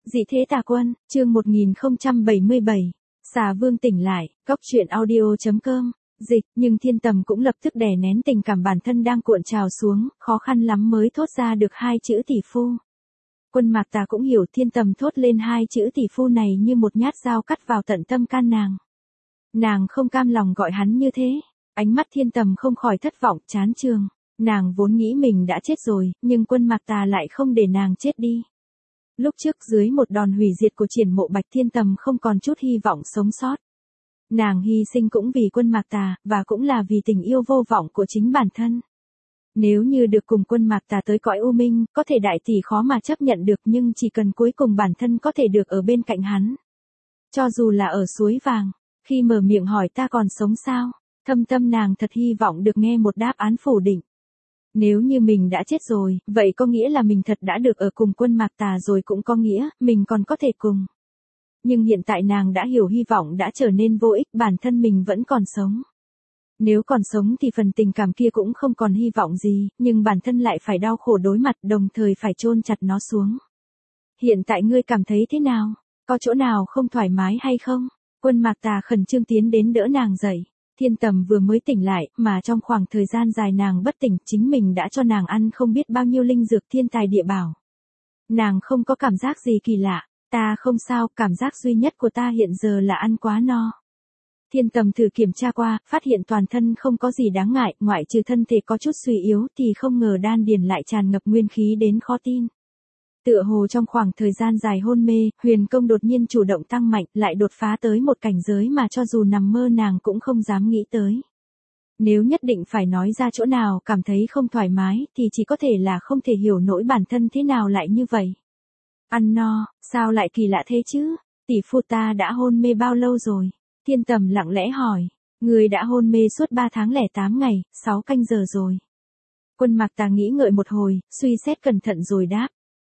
Dị thế tà quân, chương 1077. Xà Vương tỉnh lại, góc truyện audio.com. Dịch, nhưng Thiên Tầm cũng lập tức đè nén tình cảm bản thân đang cuộn trào xuống, khó khăn lắm mới thốt ra được hai chữ tỷ phu. Quân Mạc Tà cũng hiểu Thiên Tầm thốt lên hai chữ tỷ phu này như một nhát dao cắt vào tận tâm can nàng. Nàng không cam lòng gọi hắn như thế, ánh mắt Thiên Tầm không khỏi thất vọng, chán chường. Nàng vốn nghĩ mình đã chết rồi, nhưng Quân Mạc Tà lại không để nàng chết đi. Lúc trước dưới một đòn hủy diệt của Triển Mộ Bạch, Thiên Tầm không còn chút hy vọng sống sót. Nàng hy sinh cũng vì Quân Mạc Tà, và cũng là vì tình yêu vô vọng của chính bản thân. Nếu như được cùng Quân Mạc Tà tới cõi u minh, có thể đại tỷ khó mà chấp nhận được, nhưng chỉ cần cuối cùng bản thân có thể được ở bên cạnh hắn. Cho dù là ở suối vàng, khi mở miệng hỏi ta còn sống sao, thâm tâm nàng thật hy vọng được nghe một đáp án phủ định. Nếu như mình đã chết rồi, vậy có nghĩa là mình thật đã được ở cùng Quân Mạc Tà rồi, cũng có nghĩa, mình còn có thể cùng. Nhưng hiện tại nàng đã hiểu hy vọng đã trở nên vô ích, bản thân mình vẫn còn sống. Nếu còn sống thì phần tình cảm kia cũng không còn hy vọng gì, nhưng bản thân lại phải đau khổ đối mặt, đồng thời phải chôn chặt nó xuống. Hiện tại ngươi cảm thấy thế nào? Có chỗ nào không thoải mái hay không? Quân Mạc Tà khẩn trương tiến đến đỡ nàng dậy. Thiên Tầm vừa mới tỉnh lại, mà trong khoảng thời gian dài nàng bất tỉnh, chính mình đã cho nàng ăn không biết bao nhiêu linh dược thiên tài địa bảo. Nàng không có cảm giác gì kỳ lạ. Ta không sao, cảm giác duy nhất của ta hiện giờ là ăn quá no. Thiên Tầm thử kiểm tra qua, phát hiện toàn thân không có gì đáng ngại, ngoại trừ thân thể có chút suy yếu, thì không ngờ đan điền lại tràn ngập nguyên khí đến khó tin. Tựa hồ trong khoảng thời gian dài hôn mê, huyền công đột nhiên chủ động tăng mạnh, lại đột phá tới một cảnh giới mà cho dù nằm mơ nàng cũng không dám nghĩ tới. Nếu nhất định phải nói ra chỗ nào cảm thấy không thoải mái, thì chỉ có thể là không thể hiểu nổi bản thân thế nào lại như vậy. Ăn no, sao lại kỳ lạ thế chứ? Tỷ phu ta đã hôn mê bao lâu rồi? Thiên Tầm lặng lẽ hỏi. Người đã hôn mê suốt 3 tháng 08 ngày, 6 canh giờ rồi. Quân Mạc Tà nghĩ ngợi một hồi, suy xét cẩn thận rồi đáp.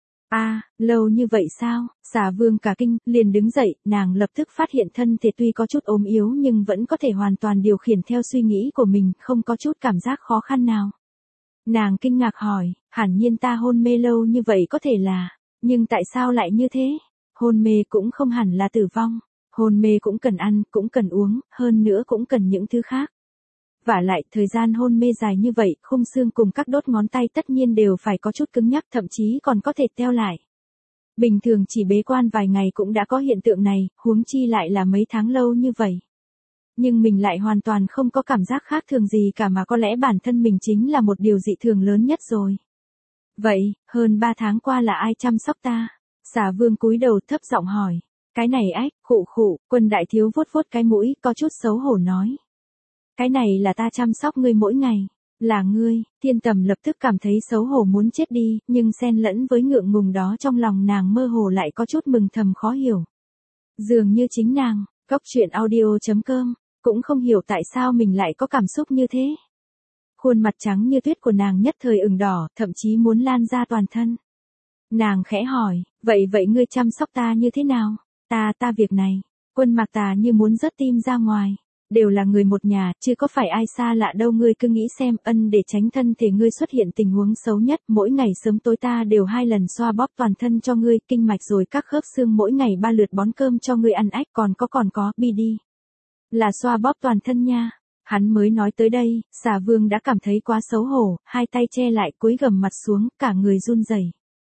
Lâu như vậy sao? Xà Vương cả kinh, liền đứng dậy, nàng lập tức phát hiện thân thể tuy có chút ốm yếu nhưng vẫn có thể hoàn toàn điều khiển theo suy nghĩ của mình, không có chút cảm giác khó khăn nào. Nàng kinh ngạc hỏi, hẳn nhiên ta hôn mê lâu như vậy có thể là, nhưng tại sao lại như thế? Hôn mê cũng không hẳn là tử vong, hôn mê cũng cần ăn, cũng cần uống, hơn nữa cũng cần những thứ khác. Vả lại, thời gian hôn mê dài như vậy, khung xương cùng các đốt ngón tay tất nhiên đều phải có chút cứng nhắc, thậm chí còn có thể teo lại. Bình thường chỉ bế quan vài ngày cũng đã có hiện tượng này, huống chi lại là mấy tháng lâu như vậy. Nhưng mình lại hoàn toàn không có cảm giác khác thường gì cả, mà có lẽ bản thân mình chính là một điều dị thường lớn nhất rồi. Vậy, hơn 3 tháng qua là ai chăm sóc ta? Xà Vương cúi đầu thấp giọng hỏi. Cái này ách, khụ, Quân đại thiếu vuốt vuốt cái mũi, có chút xấu hổ nói. Cái này là ta chăm sóc ngươi mỗi ngày. Là ngươi? Thiên Tầm lập tức cảm thấy xấu hổ muốn chết đi, nhưng xen lẫn với ngượng ngùng đó trong lòng nàng mơ hồ lại có chút mừng thầm khó hiểu. Dường như chính nàng, góc truyện audio.com, cũng không hiểu tại sao mình lại có cảm xúc như thế. Khuôn mặt trắng như tuyết của nàng nhất thời ửng đỏ, thậm chí muốn lan ra toàn thân. Nàng khẽ hỏi, vậy ngươi chăm sóc ta như thế nào? Ta việc này. Quân Mạc Tà như muốn rớt tim ra ngoài. Đều là người một nhà, chứ có phải ai xa lạ đâu, ngươi cứ nghĩ xem, để tránh thân thể ngươi xuất hiện tình huống xấu nhất, mỗi ngày sớm tối ta đều 2 lần xoa bóp toàn thân cho ngươi, kinh mạch rồi các khớp xương mỗi ngày 3 lượt bón cơm cho ngươi ăn, còn có, bi đi. Là xoa bóp toàn thân nha. Hắn mới nói tới đây, Xà Vương đã cảm thấy quá xấu hổ, hai tay che lại, cúi gằm mặt xuống, cả người run rẩy.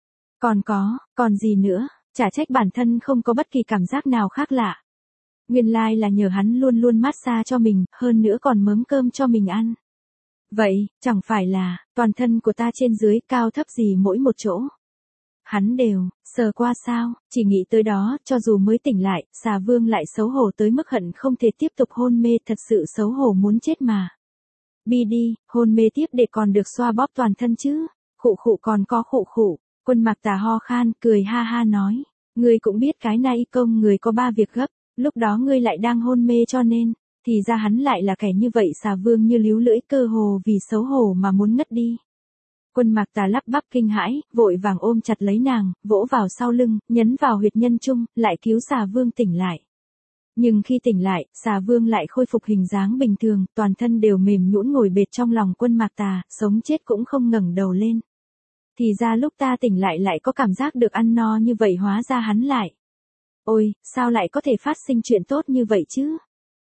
Còn gì nữa, chả trách bản thân không có bất kỳ cảm giác nào khác lạ. Nguyên lai là nhờ hắn luôn luôn massage cho mình, hơn nữa còn mớm cơm cho mình ăn. Vậy, chẳng phải là, toàn thân của ta trên dưới, cao thấp gì mỗi một chỗ. Hắn đều, sờ qua sao, chỉ nghĩ tới đó, cho dù mới tỉnh lại, Xà Vương lại xấu hổ tới mức hận không thể tiếp tục hôn mê, thật sự xấu hổ muốn chết mà. Bi đi, hôn mê tiếp để còn được xoa bóp toàn thân chứ. Khụ còn có khụ. Quân Mạc Tà ho khan, cười ha ha nói. Ngươi cũng biết cái này công người có 3 việc gấp. Lúc đó ngươi lại đang hôn mê cho nên, thì ra hắn lại là kẻ như vậy. Xà Vương như líu lưỡi, cơ hồ vì xấu hổ mà muốn ngất đi. Quân Mạc Tà lắp bắp kinh hãi, vội vàng ôm chặt lấy nàng, vỗ vào sau lưng, nhấn vào huyệt nhân trung, lại cứu Xà Vương tỉnh lại. Nhưng khi tỉnh lại, Xà Vương lại khôi phục hình dáng bình thường, toàn thân đều mềm nhũn ngồi bệt trong lòng Quân Mạc Tà, sống chết cũng không ngẩng đầu lên. Thì ra lúc ta tỉnh lại có cảm giác được ăn no như vậy hóa ra hắn lại. Ôi, sao lại có thể phát sinh chuyện tốt như vậy chứ?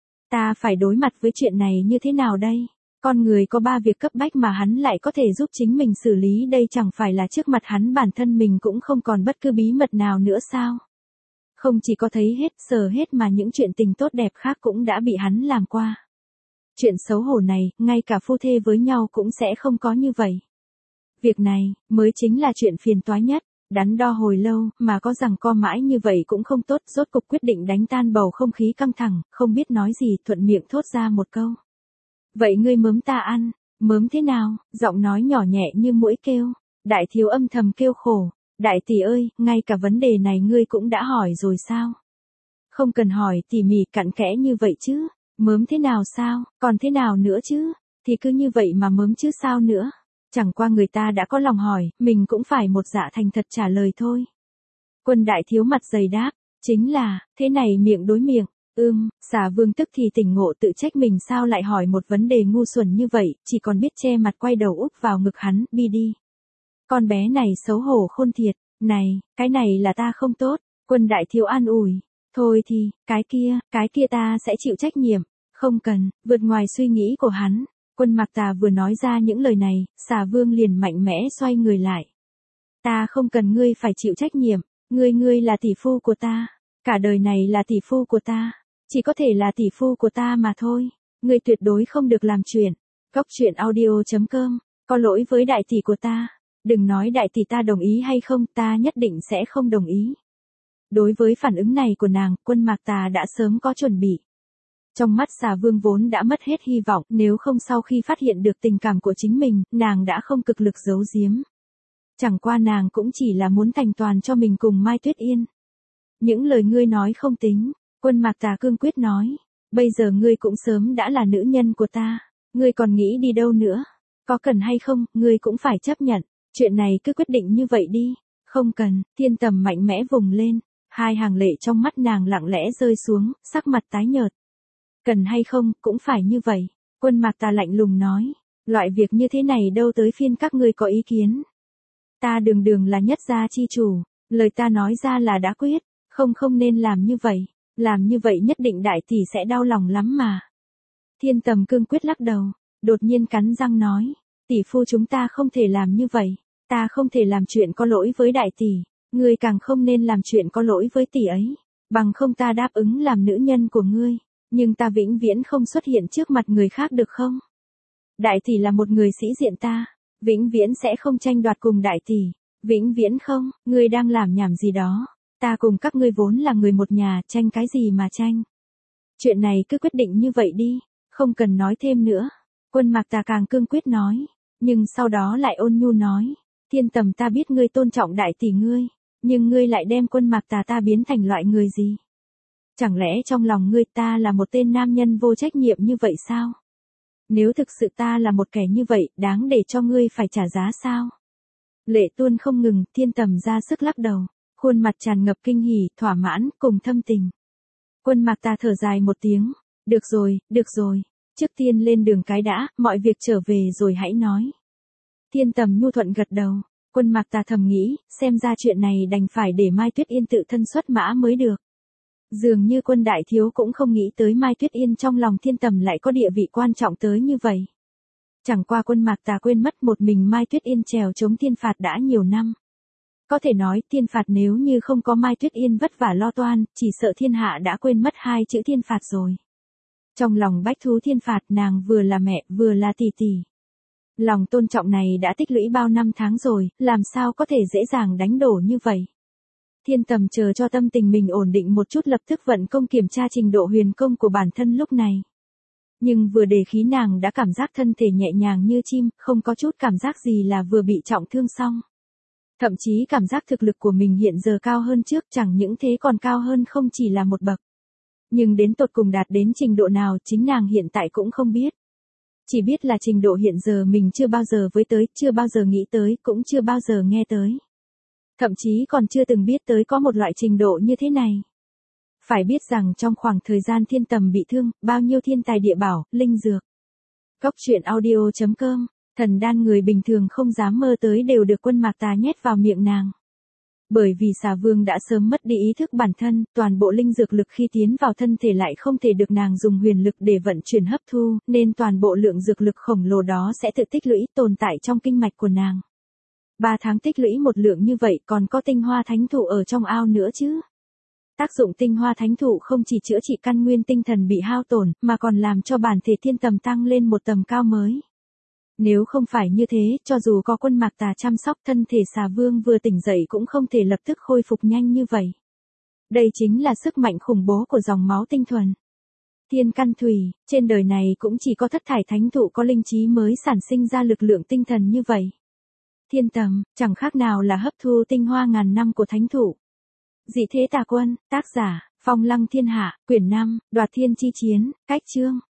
Ta phải đối mặt với chuyện này như thế nào đây? Con người có 3 việc cấp bách mà hắn lại có thể giúp chính mình xử lý đây chẳng phải là trước mặt hắn bản thân mình cũng không còn bất cứ bí mật nào nữa sao? Không chỉ có thấy hết, sờ hết mà những chuyện tình tốt đẹp khác cũng đã bị hắn làm qua. Chuyện xấu hổ này, ngay cả phu thê với nhau cũng sẽ không có như vậy. Việc này, mới chính là chuyện phiền toái nhất, đắn đo hồi lâu, mà có rằng co mãi như vậy cũng không tốt, rốt cục quyết định đánh tan bầu không khí căng thẳng, không biết nói gì, thuận miệng thốt ra một câu. Vậy ngươi mớm ta ăn, mớm thế nào, giọng nói nhỏ nhẹ như muỗi kêu, đại thiếu âm thầm kêu khổ, đại tỷ ơi, ngay cả vấn đề này ngươi cũng đã hỏi rồi sao? Không cần hỏi tỉ mỉ cặn kẽ như vậy chứ, mớm thế nào sao, còn thế nào nữa chứ, thì cứ như vậy mà mớm chứ sao nữa. Chẳng qua người ta đã có lòng hỏi, mình cũng phải một dạ thành thật trả lời thôi. Quân đại thiếu mặt dày đáp, chính là, thế này miệng đối miệng, xà vương tức thì tỉnh ngộ tự trách mình sao lại hỏi một vấn đề ngu xuẩn như vậy, chỉ còn biết che mặt quay đầu úp vào ngực hắn, bi đi. Con bé này xấu hổ khôn thiệt, này, cái này là ta không tốt, quân đại thiếu an ủi, thôi thì, cái kia ta sẽ chịu trách nhiệm, không cần, vượt ngoài suy nghĩ của hắn. Quân Mạc Tà vừa nói ra những lời này, xà vương liền mạnh mẽ xoay người lại. Ta không cần ngươi phải chịu trách nhiệm, ngươi là tỷ phu của ta, cả đời này là tỷ phu của ta, chỉ có thể là tỷ phu của ta mà thôi, ngươi tuyệt đối không được làm chuyện. Góc truyện audio.com, có lỗi với đại tỷ của ta, đừng nói đại tỷ ta đồng ý hay không, ta nhất định sẽ không đồng ý. Đối với phản ứng này của nàng, Quân Mạc Tà đã sớm có chuẩn bị. Trong mắt xà vương vốn đã mất hết hy vọng, nếu không sau khi phát hiện được tình cảm của chính mình, nàng đã không cực lực giấu giếm. Chẳng qua nàng cũng chỉ là muốn thành toàn cho mình cùng Mai Tuyết Yên. Những lời ngươi nói không tính, Quân Mạc Tà cương quyết nói, bây giờ ngươi cũng sớm đã là nữ nhân của ta, ngươi còn nghĩ đi đâu nữa, có cần hay không, ngươi cũng phải chấp nhận, chuyện này cứ quyết định như vậy đi, không cần, Thiên Tầm mạnh mẽ vùng lên, 2 hàng lệ trong mắt nàng lặng lẽ rơi xuống, sắc mặt tái nhợt. Cần hay không, cũng phải như vậy. Quân Mạc Tà lạnh lùng nói. Loại việc như thế này đâu tới phiên các ngươi có ý kiến. Ta đường là nhất gia chi chủ. Lời ta nói ra là đã quyết. Không nên làm như vậy. Làm như vậy nhất định đại tỷ sẽ đau lòng lắm mà. Thiên Tầm cương quyết lắc đầu. Đột nhiên cắn răng nói. Tỷ phu chúng ta không thể làm như vậy. Ta không thể làm chuyện có lỗi với đại tỷ. Ngươi càng không nên làm chuyện có lỗi với tỷ ấy. Bằng không ta đáp ứng làm nữ nhân của ngươi. Nhưng ta vĩnh viễn không xuất hiện trước mặt người khác được không? Đại tỷ là một người sĩ diện ta, vĩnh viễn sẽ không tranh đoạt cùng đại tỷ, vĩnh viễn không, ngươi đang làm nhảm gì đó, ta cùng các ngươi vốn là người một nhà, tranh cái gì mà tranh. Chuyện này cứ quyết định như vậy đi, không cần nói thêm nữa. Quân Mạc Tà càng cương quyết nói, nhưng sau đó lại ôn nhu nói, Thiên Tầm ta biết ngươi tôn trọng đại tỷ ngươi, nhưng ngươi lại đem Quân Mạc Tà ta biến thành loại người gì? Chẳng lẽ trong lòng ngươi ta là một tên nam nhân vô trách nhiệm như vậy sao? Nếu thực sự ta là một kẻ như vậy, đáng để cho ngươi phải trả giá sao? Lệ tuôn không ngừng, Thiên Tầm ra sức lắc đầu, khuôn mặt tràn ngập kinh hỉ, thỏa mãn, cùng thâm tình. Quân Mạc Tà thở dài một tiếng, được rồi, trước tiên lên đường cái đã, mọi việc trở về rồi hãy nói. Thiên Tầm nhu thuận gật đầu, Quân Mạc Tà thầm nghĩ, xem ra chuyện này đành phải để Mai Tuyết Yên tự thân xuất mã mới được. Dường như Quân đại thiếu cũng không nghĩ tới Mai Tuyết Yên trong lòng Thiên Tầm lại có địa vị quan trọng tới như vậy. Chẳng qua Quân Mạc Tà quên mất một mình Mai Tuyết Yên trèo chống thiên phạt đã nhiều năm. Có thể nói thiên phạt nếu như không có Mai Tuyết Yên vất vả lo toan, chỉ sợ thiên hạ đã quên mất 2 chữ thiên phạt rồi. Trong lòng bách thú thiên phạt nàng vừa là mẹ vừa là tỷ tỷ. Lòng tôn trọng này đã tích lũy bao năm tháng rồi, làm sao có thể dễ dàng đánh đổ như vậy. Thiên Tầm chờ cho tâm tình mình ổn định một chút lập tức vận công kiểm tra trình độ huyền công của bản thân lúc này. Nhưng vừa đề khí nàng đã cảm giác thân thể nhẹ nhàng như chim, không có chút cảm giác gì là vừa bị trọng thương xong. Thậm chí cảm giác thực lực của mình hiện giờ cao hơn trước, chẳng những thế còn cao hơn không chỉ là một bậc. Nhưng đến tột cùng đạt đến trình độ nào chính nàng hiện tại cũng không biết. Chỉ biết là trình độ hiện giờ mình chưa bao giờ với tới, chưa bao giờ nghĩ tới, cũng chưa bao giờ nghe tới. Thậm chí còn chưa từng biết tới có một loại trình độ như thế này. Phải biết rằng trong khoảng thời gian Thiên Tầm bị thương, bao nhiêu thiên tài địa bảo, linh dược. Góc truyện audio.com Thần đan người bình thường không dám mơ tới đều được Quân Mạc Tà nhét vào miệng nàng. Bởi vì xà vương đã sớm mất đi ý thức bản thân, toàn bộ linh dược lực khi tiến vào thân thể lại không thể được nàng dùng huyền lực để vận chuyển hấp thu, nên toàn bộ lượng dược lực khổng lồ đó sẽ tự tích lũy tồn tại trong kinh mạch của nàng. 3 tháng tích lũy một lượng như vậy còn có tinh hoa thánh thụ ở trong ao nữa chứ. Tác dụng tinh hoa thánh thụ không chỉ chữa trị căn nguyên tinh thần bị hao tổn, mà còn làm cho bản thể thiên tầm tăng lên một tầm cao mới. Nếu không phải như thế, cho dù có Quân Mạc Tà chăm sóc, thân thể xà vương vừa tỉnh dậy cũng không thể lập tức khôi phục nhanh như vậy. Đây chính là sức mạnh khủng bố của dòng máu tinh thuần. Thiên căn thủy, trên đời này cũng chỉ có Thất Thải Thánh Thụ có linh trí mới sản sinh ra lực lượng tinh thần như vậy. Thiên tầm, chẳng khác nào là hấp thu tinh hoa ngàn năm của thánh thụ. Dị thế tà quân, tác giả, Phong Lăng Thiên Hạ, quyển 5, Đoạt Thiên Chi Chiến, cách chương.